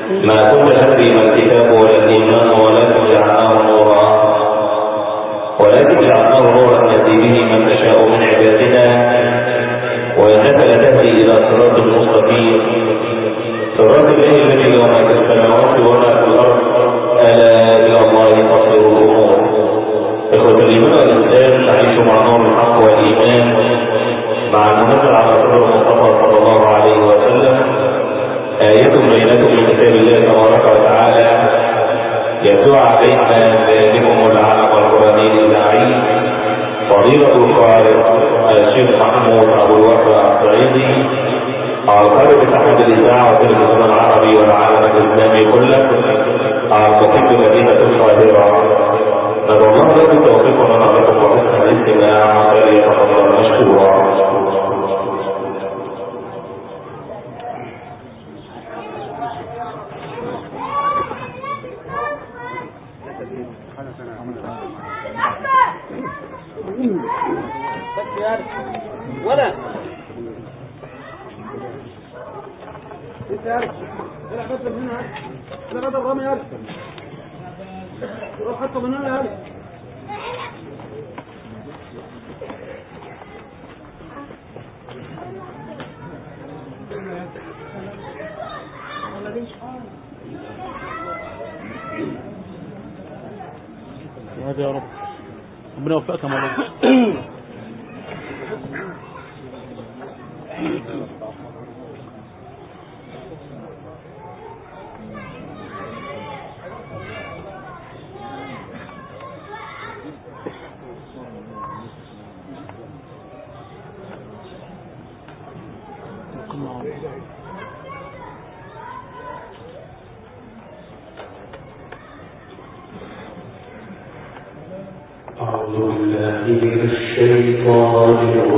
ما كنت تدري ما الكتاب ولا الإيمان ولكن جعلناه نورا نهدي به من نشاء من عبادنا وإنك لتهدي إلى صراط مستقيم صراط الله الذي له ما في السماوات وما في الأرض ألا إلى الله تصير الأمور. إخوة الإيمان والإسلام، نعيش مع نور الحق والإيمان مع المنزل على رسول المصطفى صلى الله عليه وسلم آية بينة من كتاب الله تبارك وتعالى يتلو علينا ذلكم العالم القرآني الداعي فضيلة القارئ الشيخ محمود أبو الوفا الصعيدي القارئ بتحميد الإذاعة والتلفزيون العربي والعالم الإسلامي كله الخطيب بمدينة القاهرة. ندعو الله له بالتوفيق لنا لكم وحسن الاستماع فليتفضل مشكورا. ولا العب بس من هنا لا غدا الرمي هذا روح حطه من هنا هذا هذا يا رب ربنا يوفقك يا مولانا. أعوذ بالله من الشيطان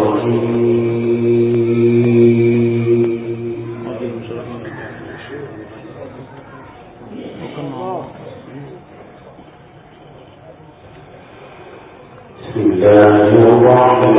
بسم الله الرحمن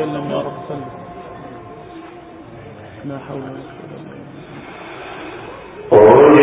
سلم يا رب سلم. لا حول ولا قوة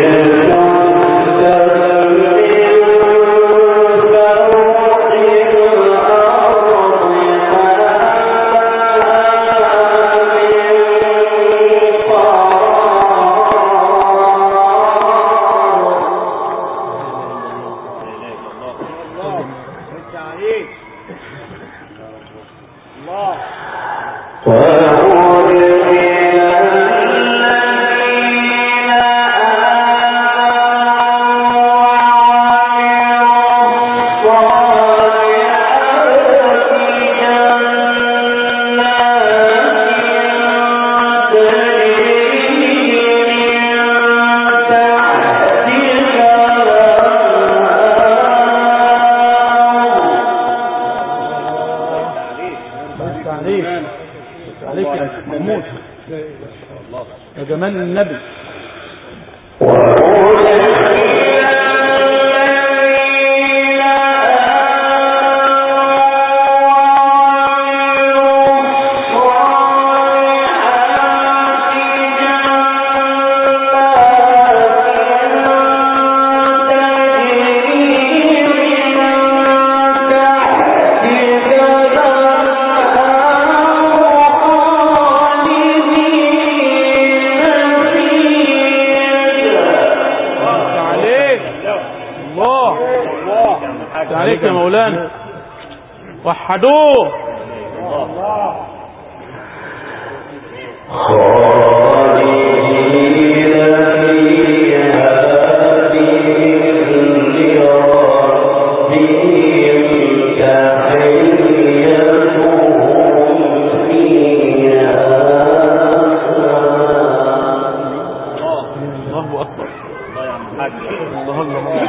يا جمال النبي. عليك يا مولانا وحدوه. الله أكبر. الله يا عم الحاج. الله الله.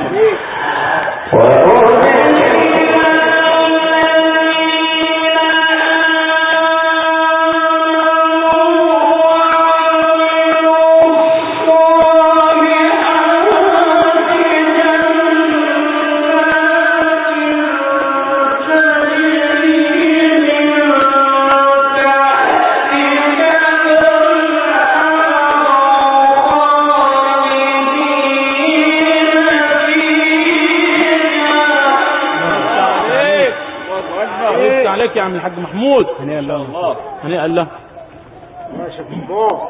عليك يا عم الحاج محمود. هنيئا الله. هنيئا الله. ماشي في الضوء.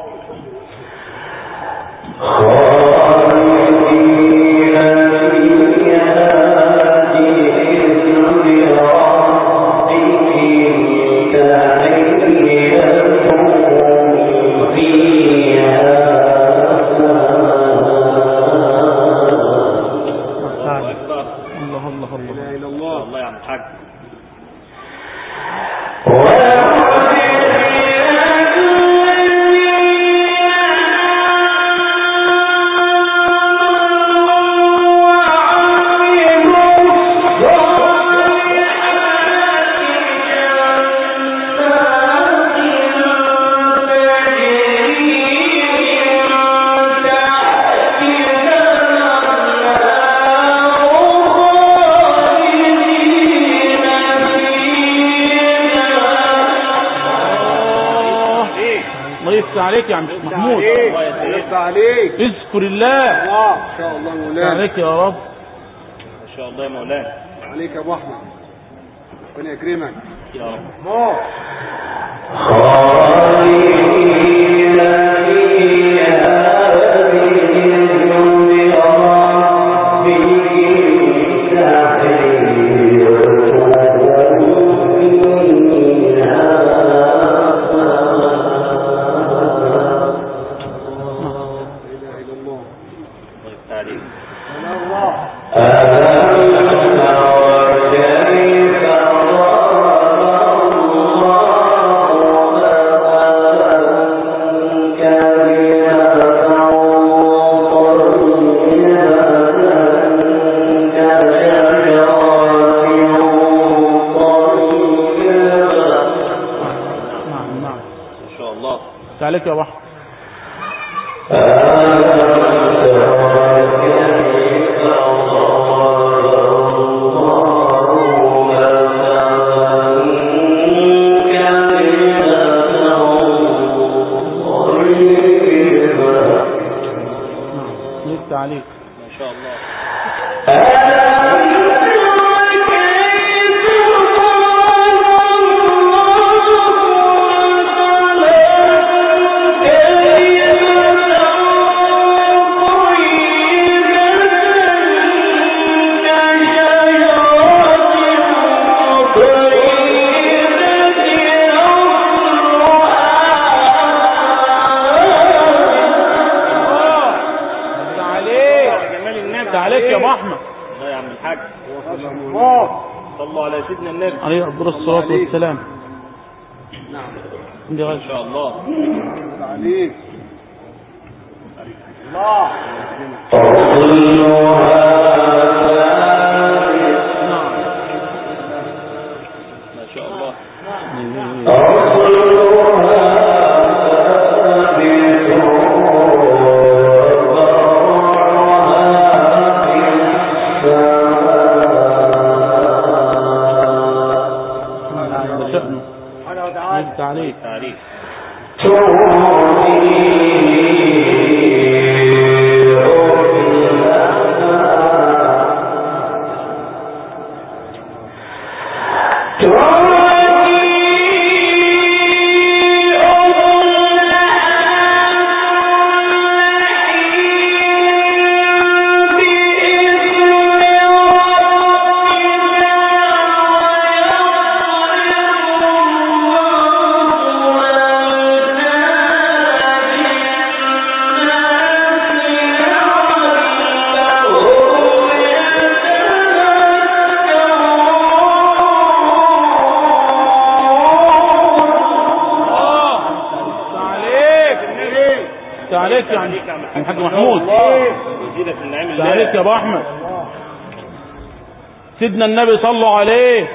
الله الله الله. لا اله الا الله. الله يا عم الحاج. عليك يا عم محمود. الله عليك. اذكر الله. ان شاء الله مولانا. عليك يا رب. ان شاء الله يا مولانا. عليك يا ابو احمد. ربنا يكرمك يا رب. عليك يا واحد. شاء الله. سيدنا النبي عليه أفضل الصلاة والسلام. نعم إن شاء الله عليك الله ما شاء الله. تعليق عليك يا الحاج محمود، عليك يا ابو احمد. سيدنا النبي صلوا عليه.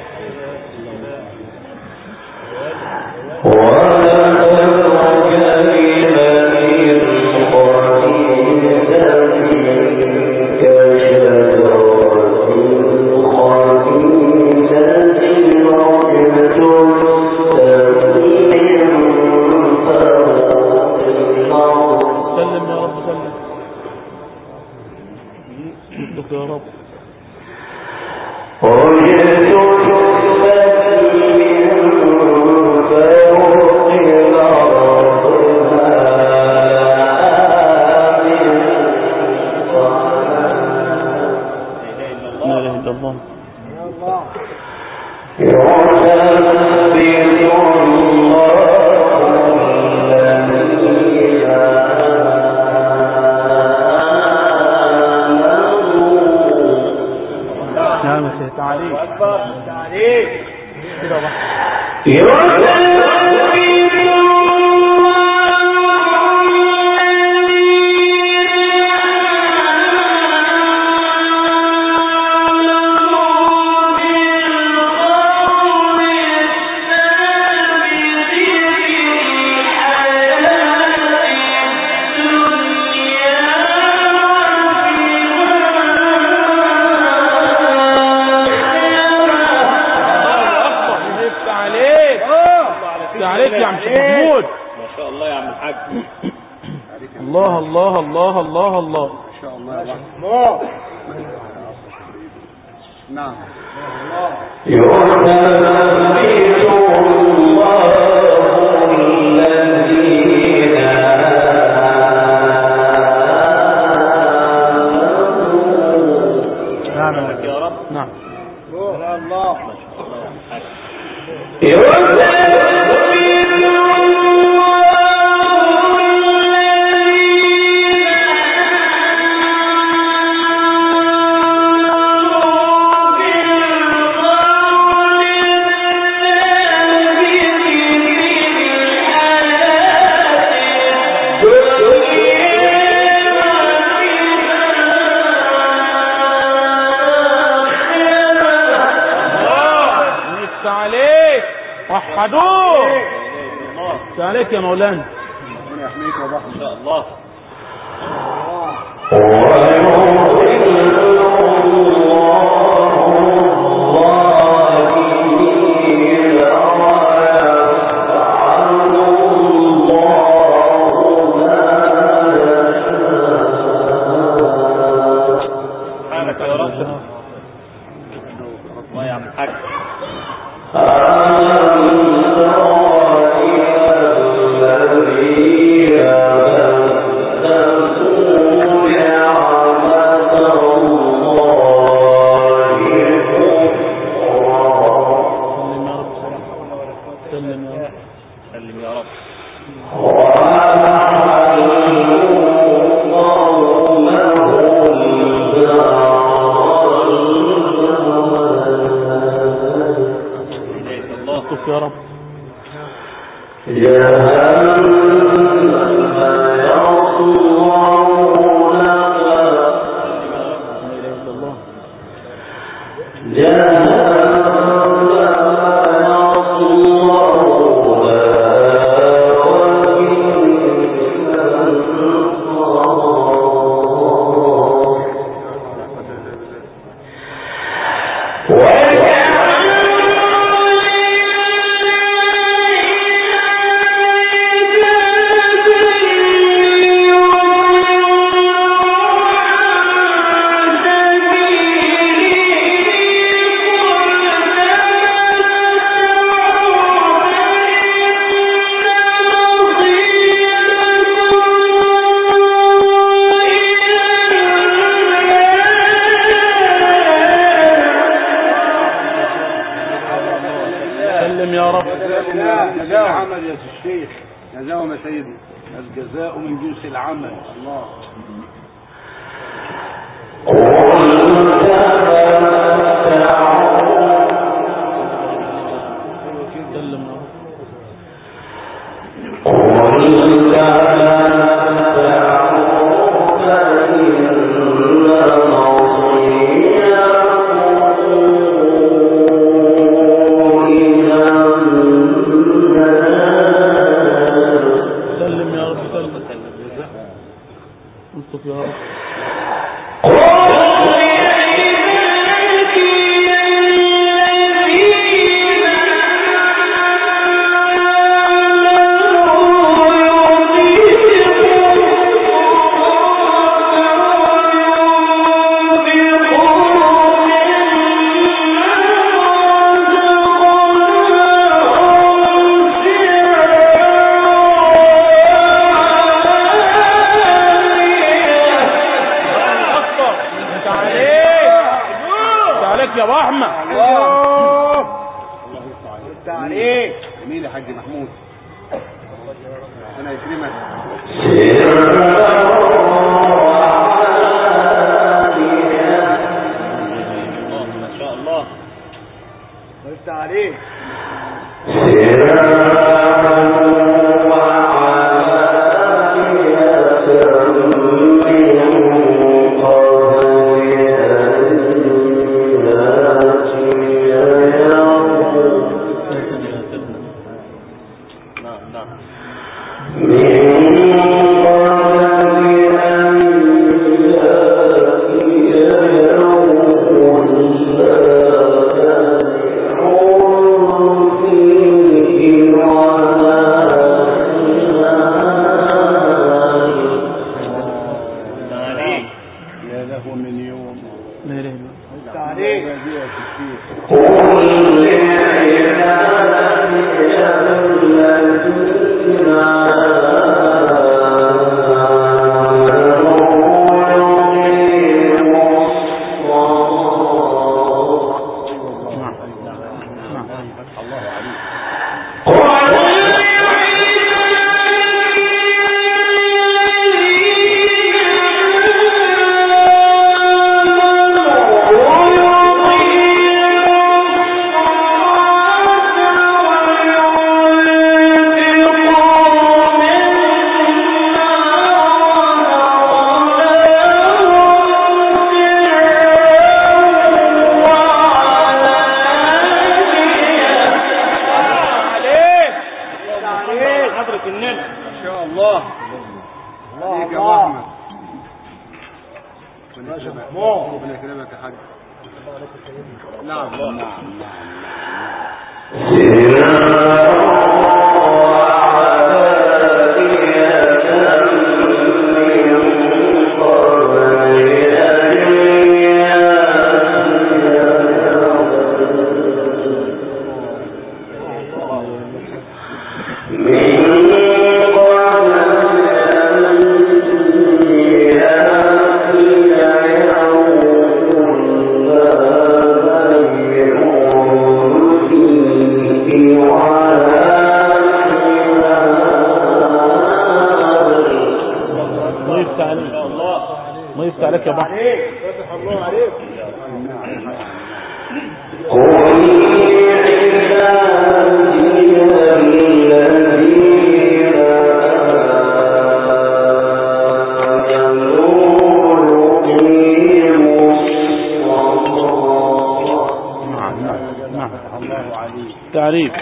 يا رب عليك يا عم محمود. ما شاء الله يا عم الحاج. الله الله الله الله الله ما شاء الله يا الله. نعم يا رب. نعم الله. ما شاء الله يا وحدوه. عليك يا مولانا. ربنا يحميك يا ضحى ان شاء الله. يا رب الجزاء من جنس العمل. الله Wow. عليك الله يفتح عليك يا بحر. فتح الله عليك. تعريف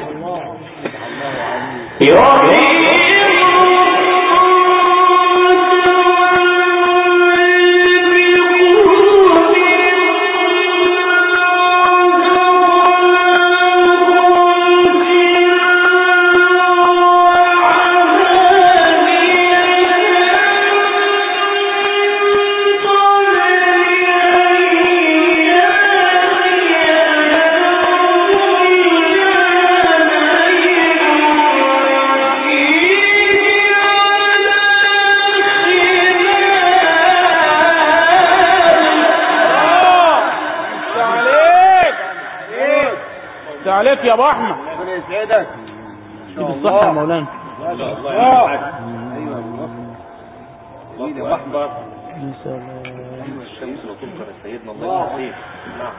عليك يا ابو احمد. ربنا يسعدك. بالصحه يا مولانا. ما شاء الله يا حاج. ايوه الله اكبر. يا سلام. الشمس وتمطر سيدنا الله يحييك. نعم.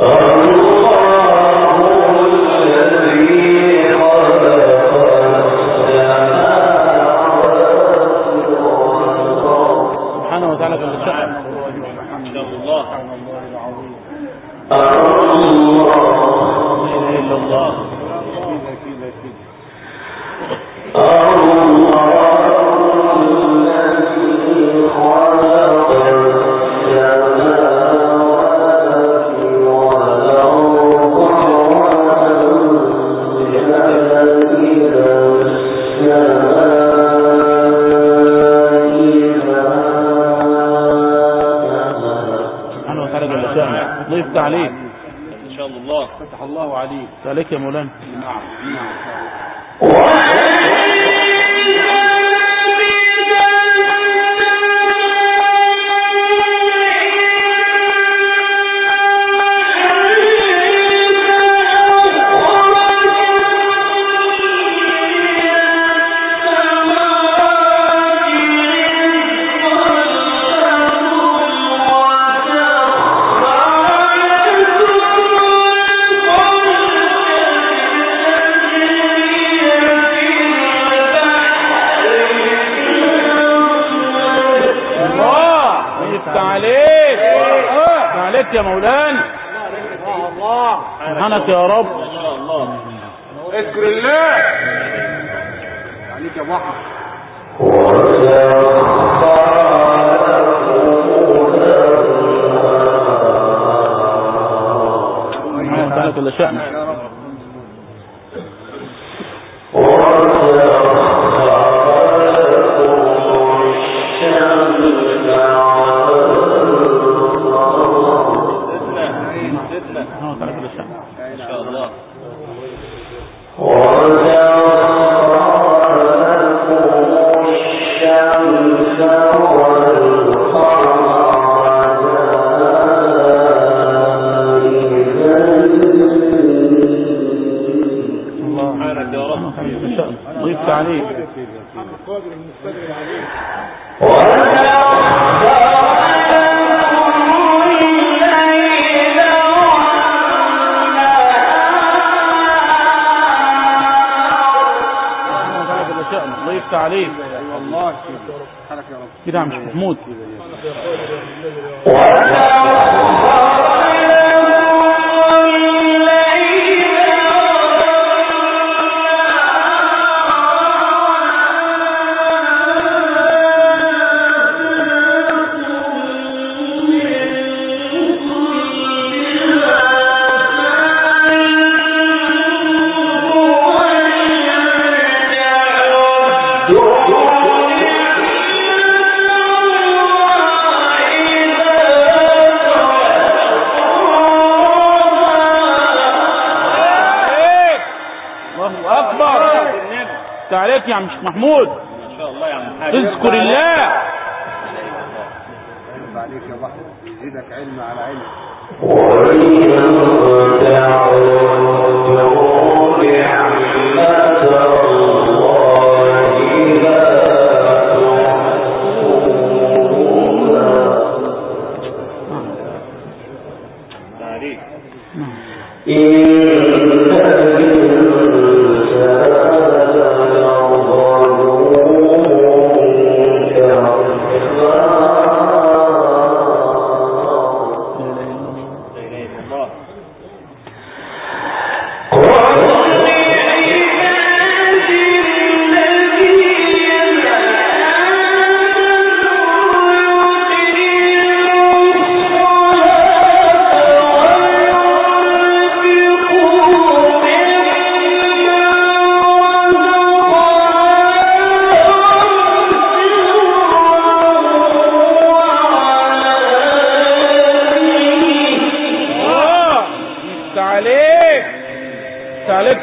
سبحانه وتعالى جل شأنه. ان شاء الله. الله سبحانه وتعالى جل شأنه. الله يفتح عليك ان شاء الله. فتح الله عليك. عليك يا مولانا. نعم نعم. يا مولانا. الله سبحانك يا رب. ما شاء الله. اذكر الله عليك يا ابو احمد. سبحانه وتعالى كل شأن. ضيفت عليه ضيفت عليه والله حركة يا رب كده يا مش محمود. عليك يا عم شيخ محمود. ما شاء الله يا عم حاج. اذكر الله. عليك يا بحر يزيدك علم على علم.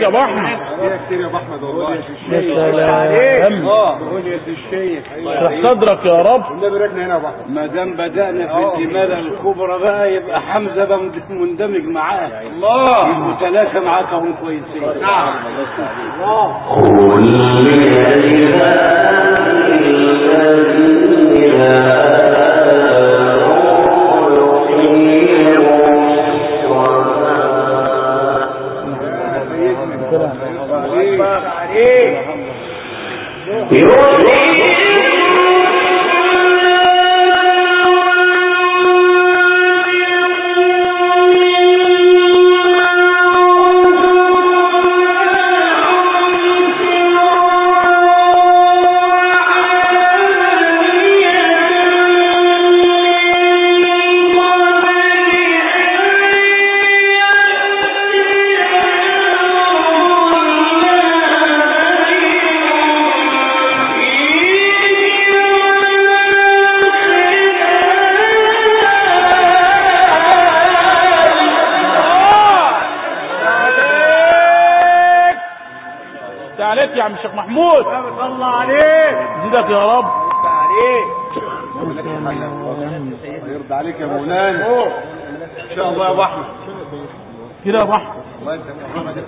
ابو احمد كتير يا ابو احمد والله. يا سلام رؤية الشيخ اشرح صدرك يا رب. النبي ركنا هنا يا ابو احمد. ما دام بدأنا في الإمالة الكبرى بقى يبقى حمزة بقى مندمج معاه. الله يبقوا ثلاثة معاك هم كويسين. نعم عليك يا عم الشيخ محمود. الله عليك. زيدك يا رب. يرضى عليك يا مولانا ان شاء الله يا ابو احمد. كده يا ابو احمد. الله يسلمك.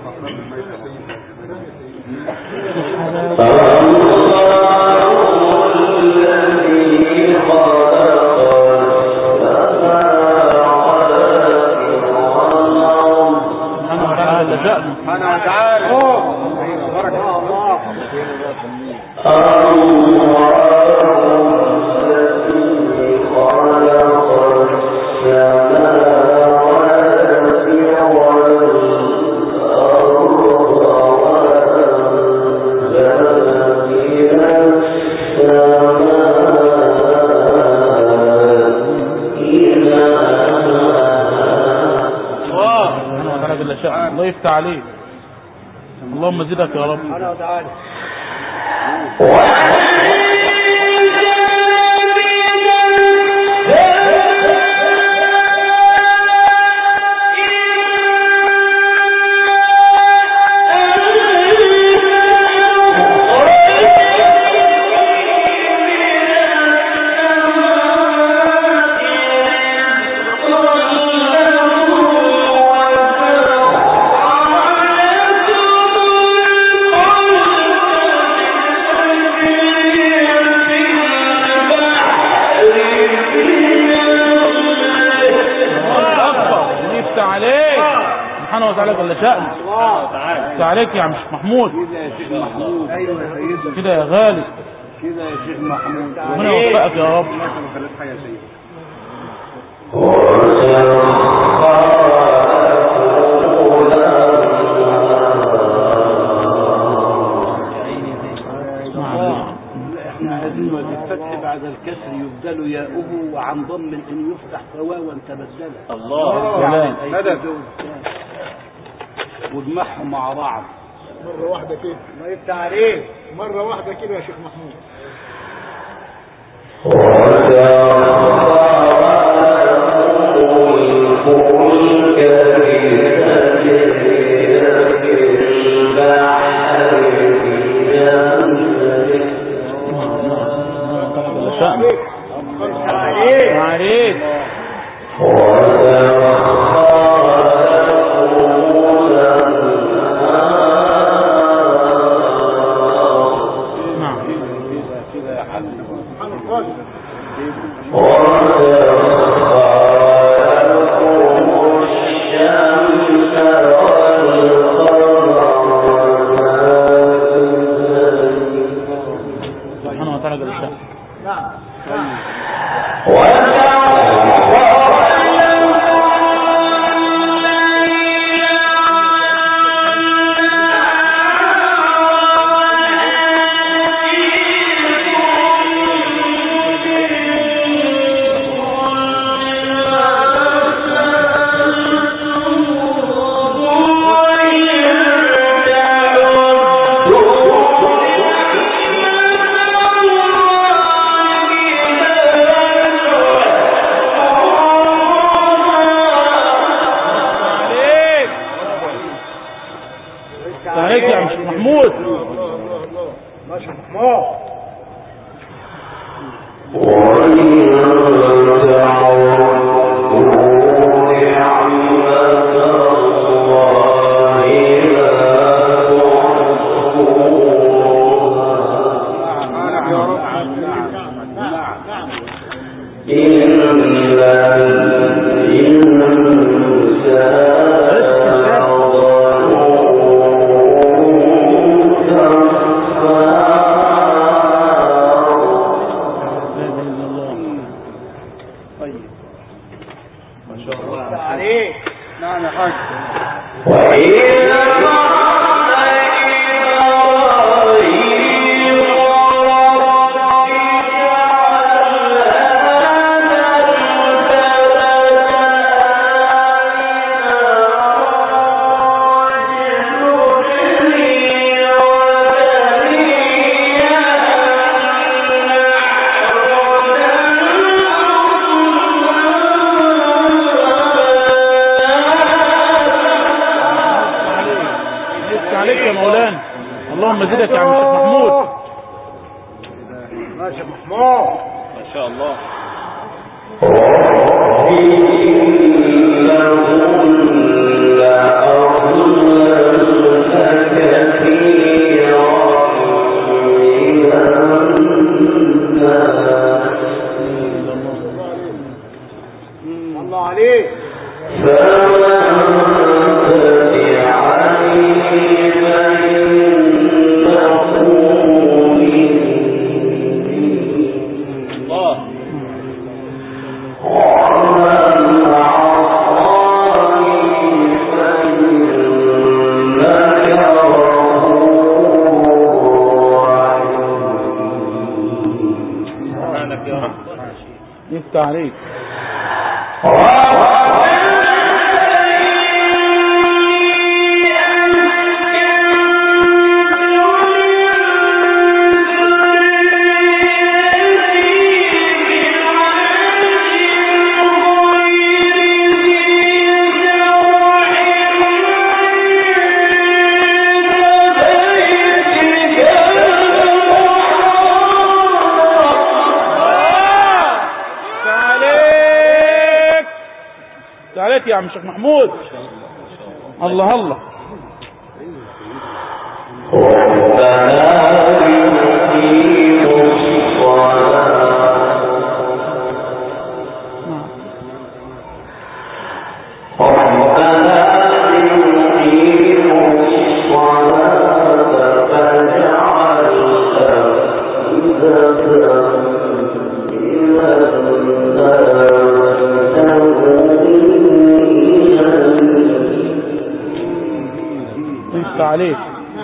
سبحانه وتعالى. بارك الله. الله يفتح عليك. اللهم زدك يا رب. سبحانه وتعالى. سبحانه وتعالى جل شأنه. عليك يا عم الشيخ محمود. كده يا شيخ محمود. ايوه يا سيدنا. كده يا غالي. كده يا شيخ محمود. ربنا يوفقك يا رب. احنا عايزين الفتح بعد الكسر يبدل ياؤه وعن ضم ان يفتح فواوا تبدله. الله مدد واجمعهم مع بعض مرة واحدة كده. الله يفتح عليك. مرة واحدة كده يا شيخ محمود. عليك. يا عم شيخ محمود. الله الله. عليك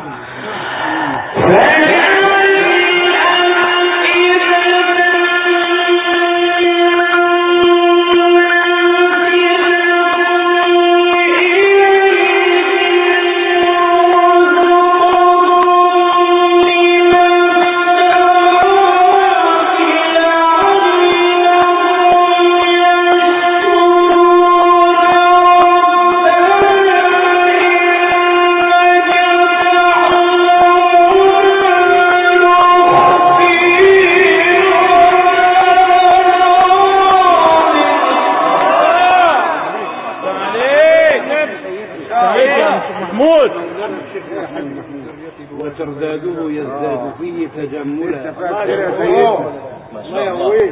وترداده يزداد فيه تجملا. ما شاء الله.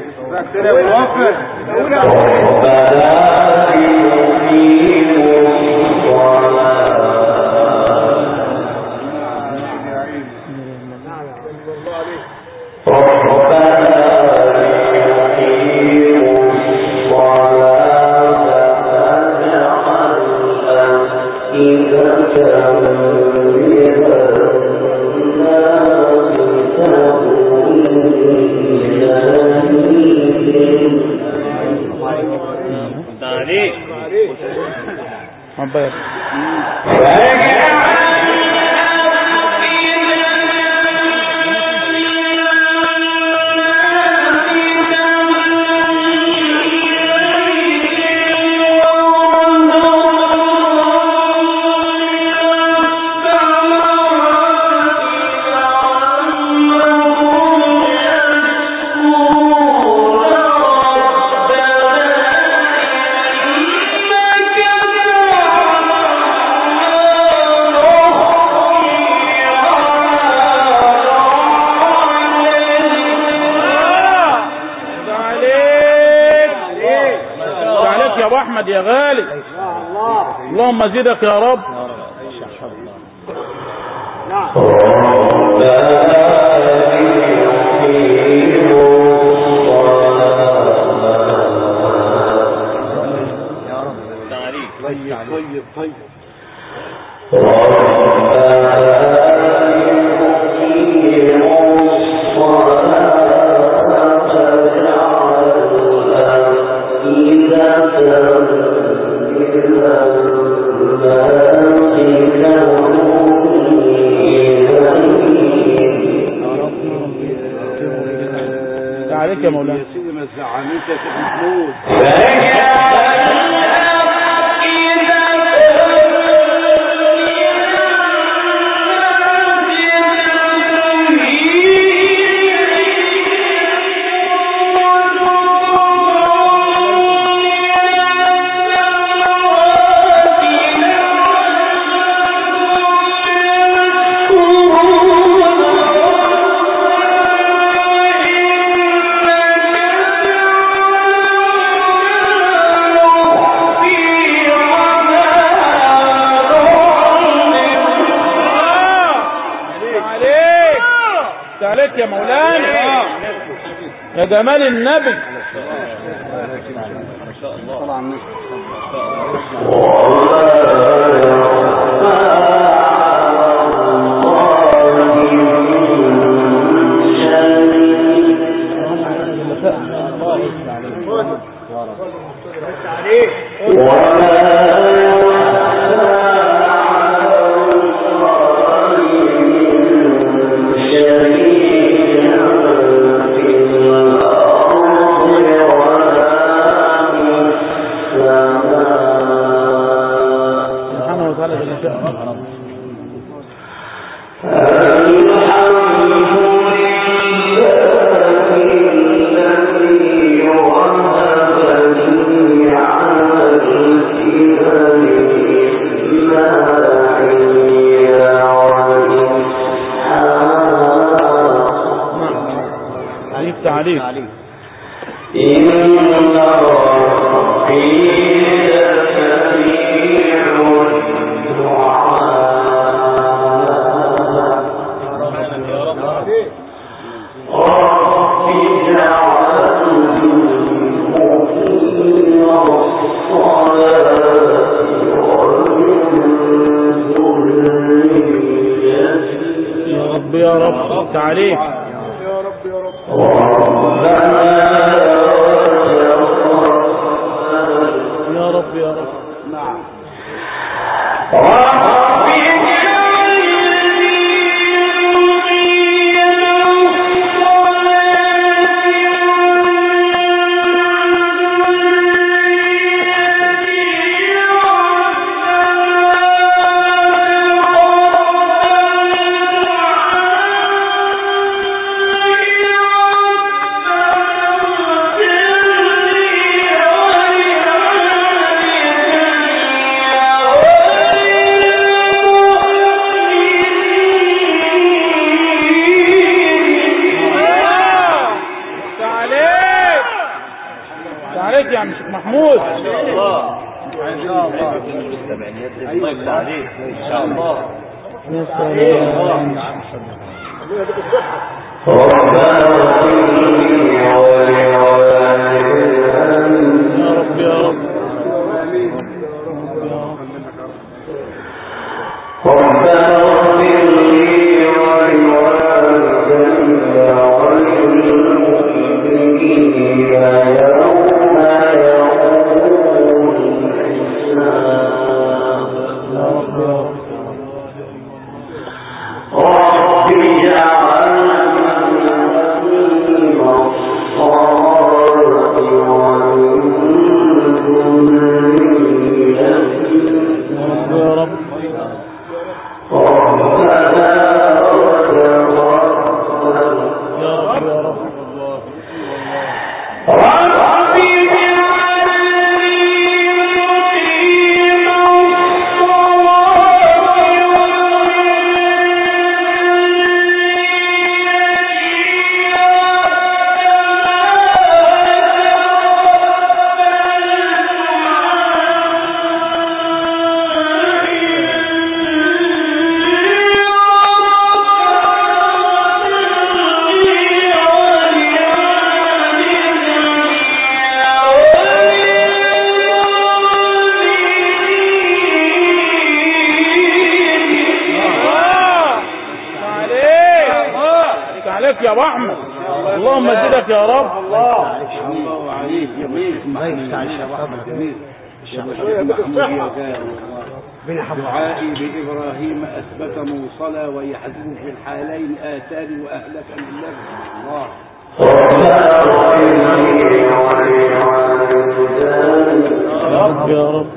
Oh احمد يا غالي. اللهم زدك يا رب. طيب عليك يا مولانا. يا سيدي ما تزعلنيش يا سيدي محمود. عليك يا مولانا يا جمال النبي. ما شاء الله طبعا ما اللهم زدك يا رب. الله عليك جميل. دعائي بإبراهيم أثبت موصلا ويحذف في الحالين آثاري وأهلك من الله. يا رب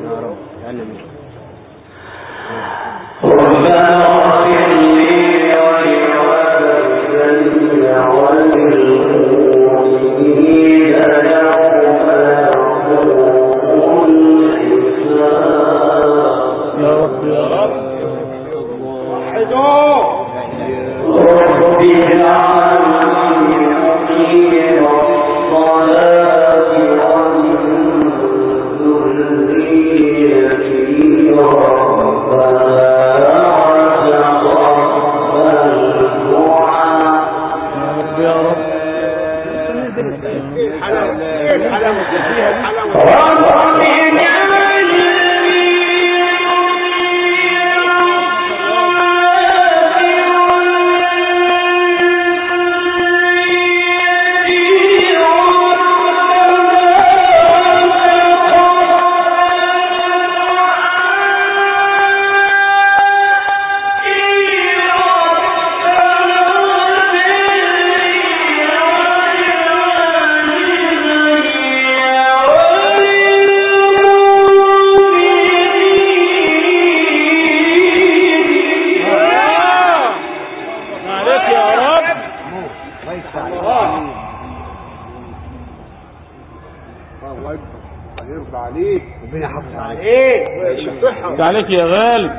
عليك يا غالي.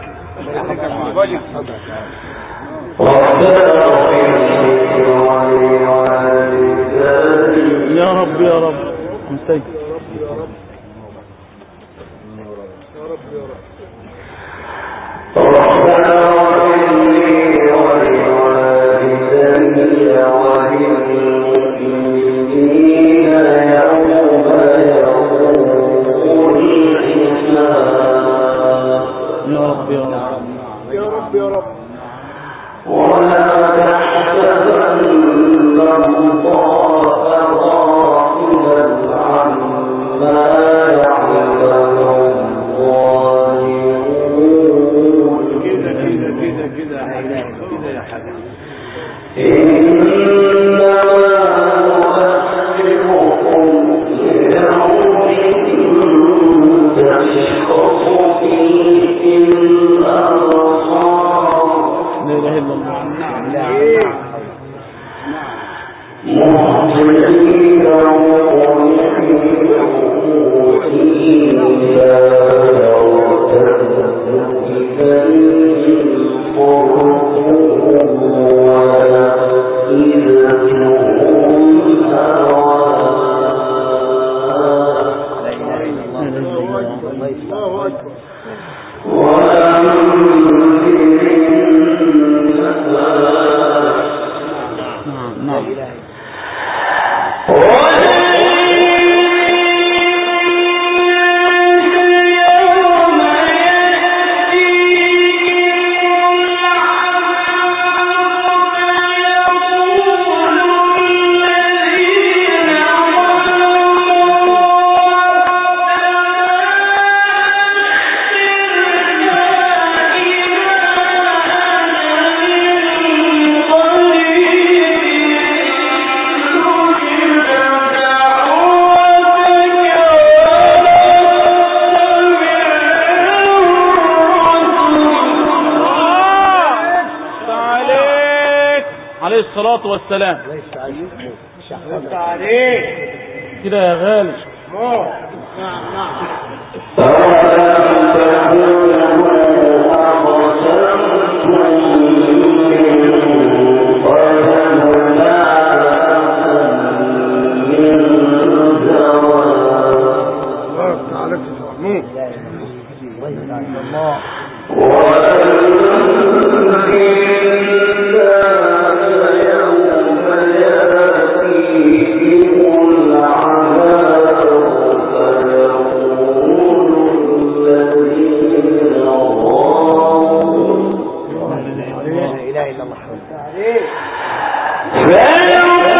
يا رب يا رب مستجد. الصلاة والسلام. كده يا غالي. لا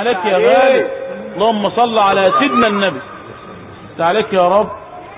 عليك يا غالي. اللهم صل على سيدنا النبي. عليك يا رب.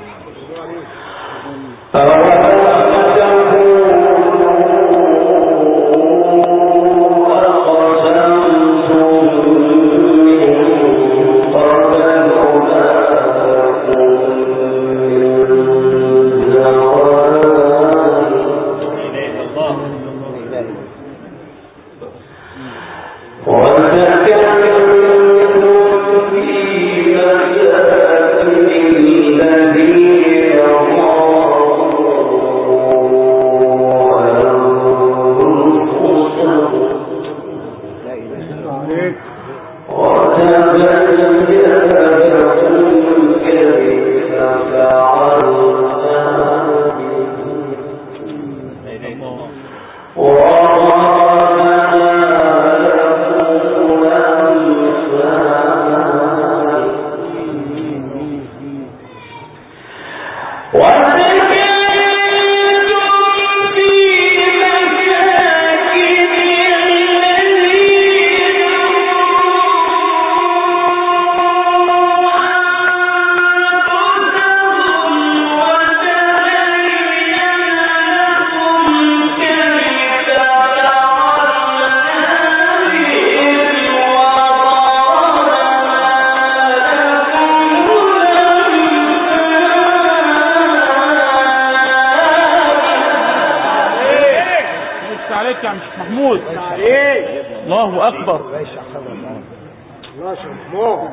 محمود. الله أكبر. الله شمحمود.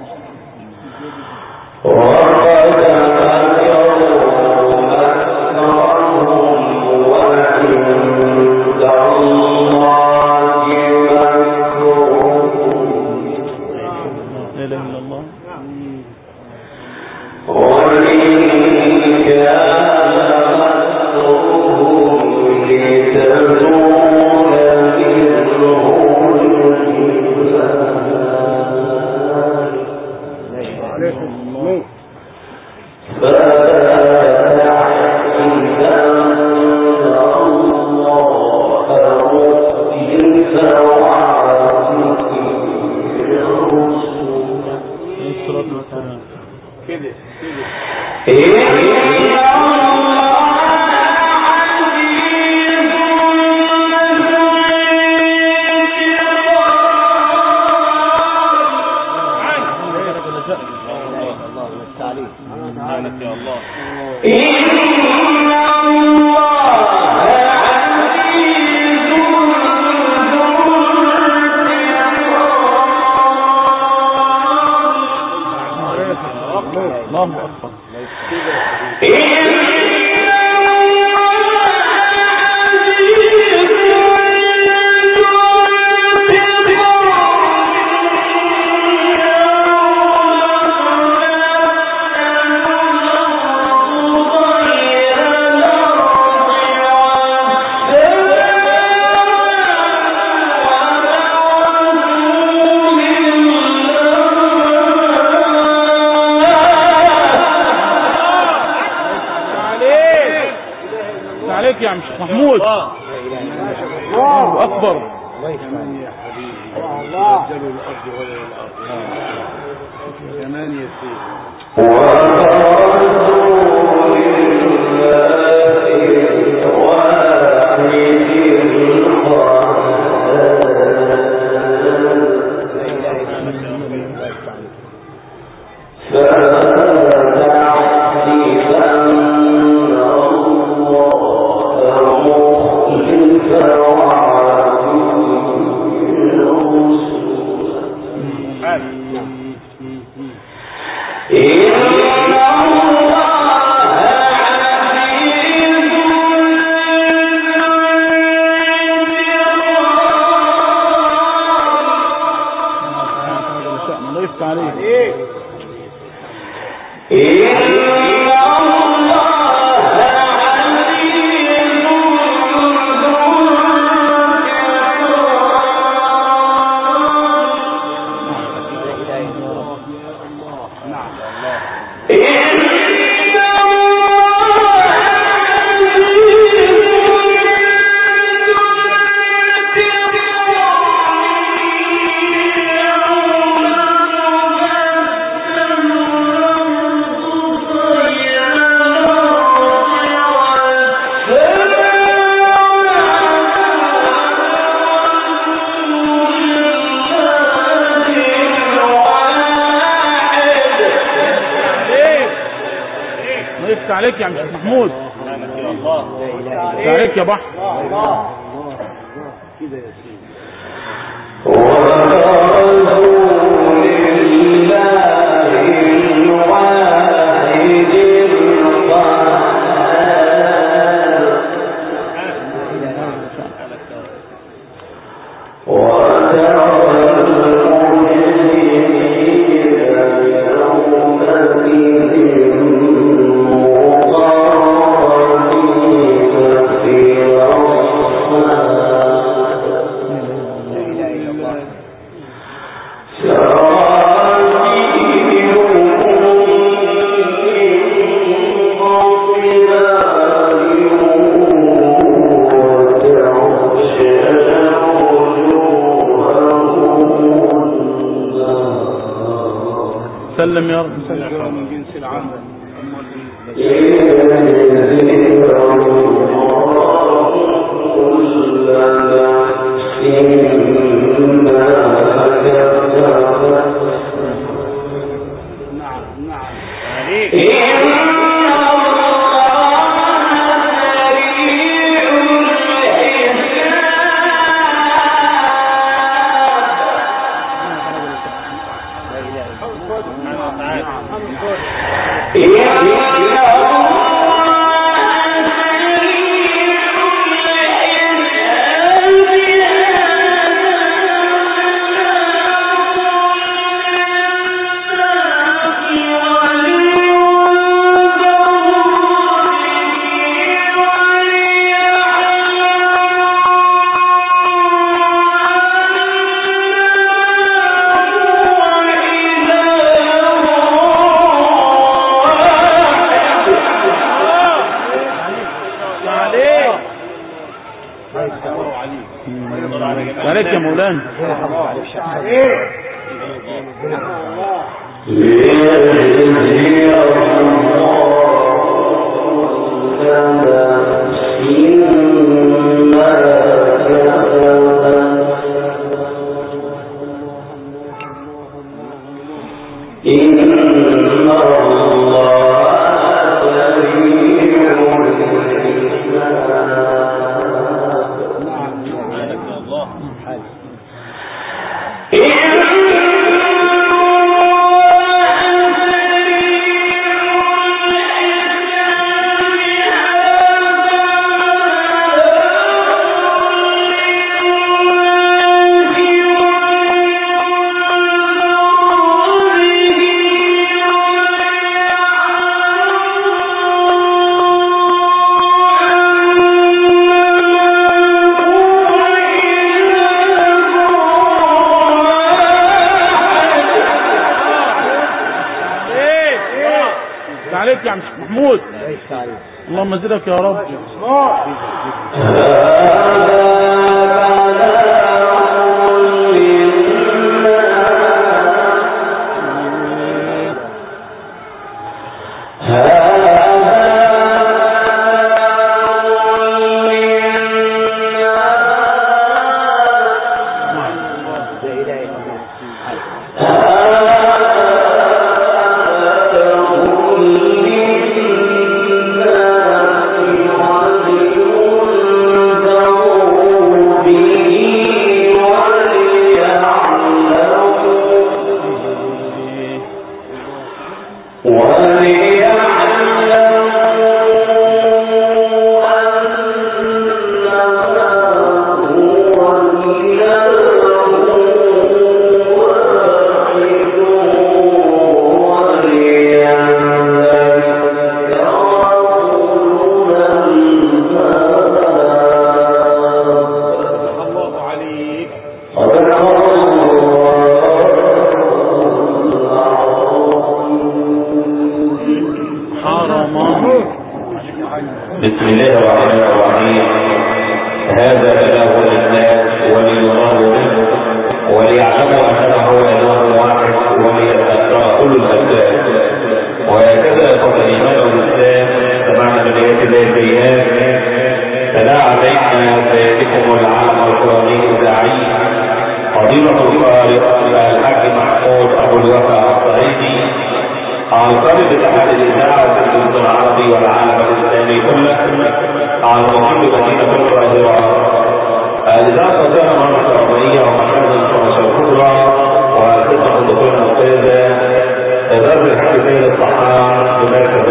محمود. الله أكبر. الله كمان يسير. عليك يا شيخ محمود. عليك يا بحر. كده يا سيدي. سلم يا رب. من جنس العمل. عليك يا مولانا. عليك يا عم محمود. اللهم زدك يا رب. بسم الله الرحمن الرحيم. هذا بلاغ للناس وليراه منه وليعلموا انه اله واحد وليتذكر كل الالباب. وهكذا قد الايمان والاسلام سمعنا من ايات الله البينات تلا علينا سيدكم العالم القراني الداعي فضيلة القارئ الحاج محمود ابو الوفا الصعيدي عن طالب اتحاد الاذاعه والتلفزيون العربي والعربي على مقيم مدينة القاهرة. الإذاعة الصوتية مرة العربية ومشاهد الفرنسية الكبرى وخدمة الدكتور الأستاذة إدارة الحاج سيد الطحان بمركز